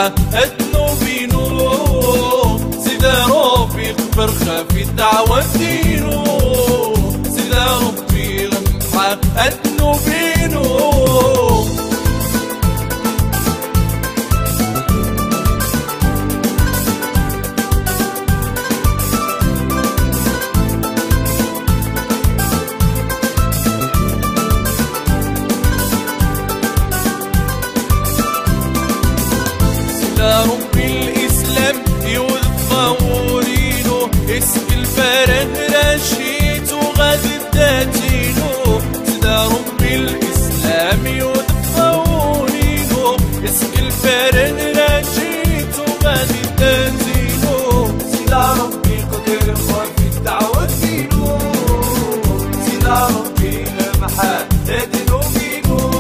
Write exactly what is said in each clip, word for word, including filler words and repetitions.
لمحة أذنوبينو سيدا ربي قبر خافي الدعوة دينو سيدا ربي لمحة أذنوبينو سيدا ربي الإسلام يوذب ورينو اسك الفرن رشيد وغادي الداتينو سيدا ربي الإسلام يوذب ورينو اسك الفرن رشيد وغادي الداتينو سيدا ربي قدر خافي الدعوة دينو سيدا ربي لمحة أذنوبينو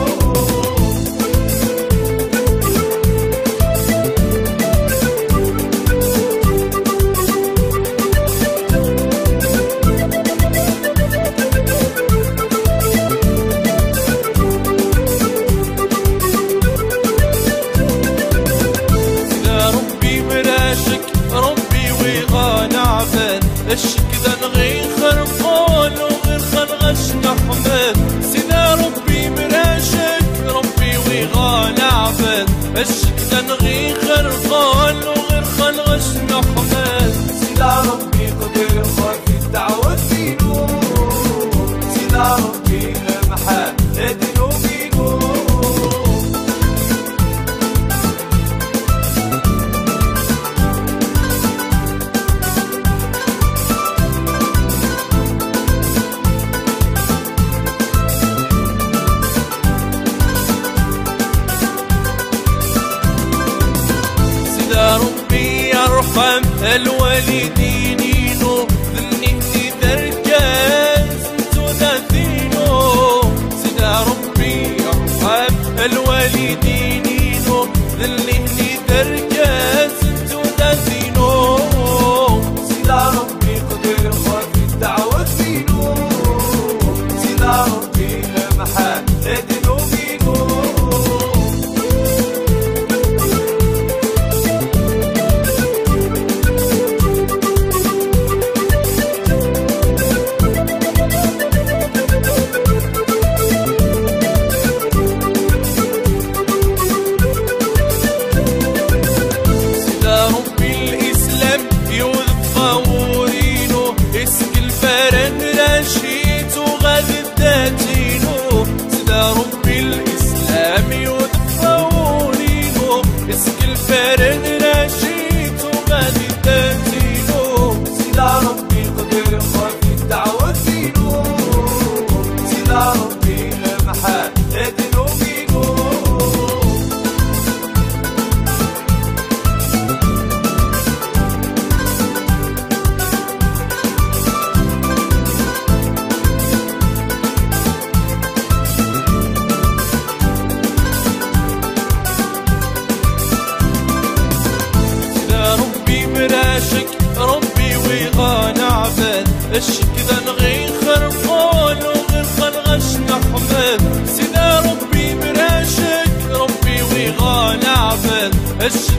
الشك ذا نغي خرفان وغير خلغش نحمد سيدا ربي مراشك ربي ويغان عبد الشك ذا نغي خرفان وغير خلغش نحمد سيدا ربي قدر خافي الدعوة دينو سيدا ربي لمحة أذنوبينو ربي يرحم الوالدين ذني دركاز انتو ذاثينو سيدا ربي يرحم الوالدين ذني دركاز انتو ذاثينو سيدا ربي قدر خافي الدعوة دينو سيدا ربي لمحة أذنوبينو سيدا ربي الإسلام يوذب ورينو اسك الفرن رشيد وغادي الداتينو سيدا ربي قدر خافي الدعوة دينو سيدا ربي لمحة أذنوبينو ربي ويغان عبد الشك ذا نغي خرفان وغير خلغش نحمد سيدا ربي مراشك ربي ويغان عبد الشك